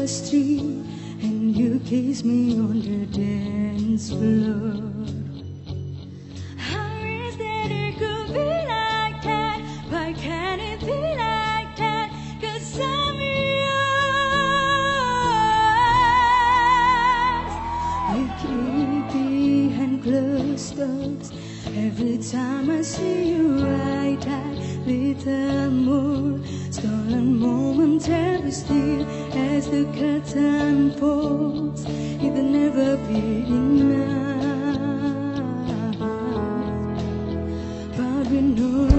street and you kiss me on the dance floor. I wish that it could be like that. Why can't it be like that? 'Cause I'm yours. You keep behind closed doors. Every time I see you, I die little more. Stolen momentary still as the curtain falls. It'll never be enough, but we know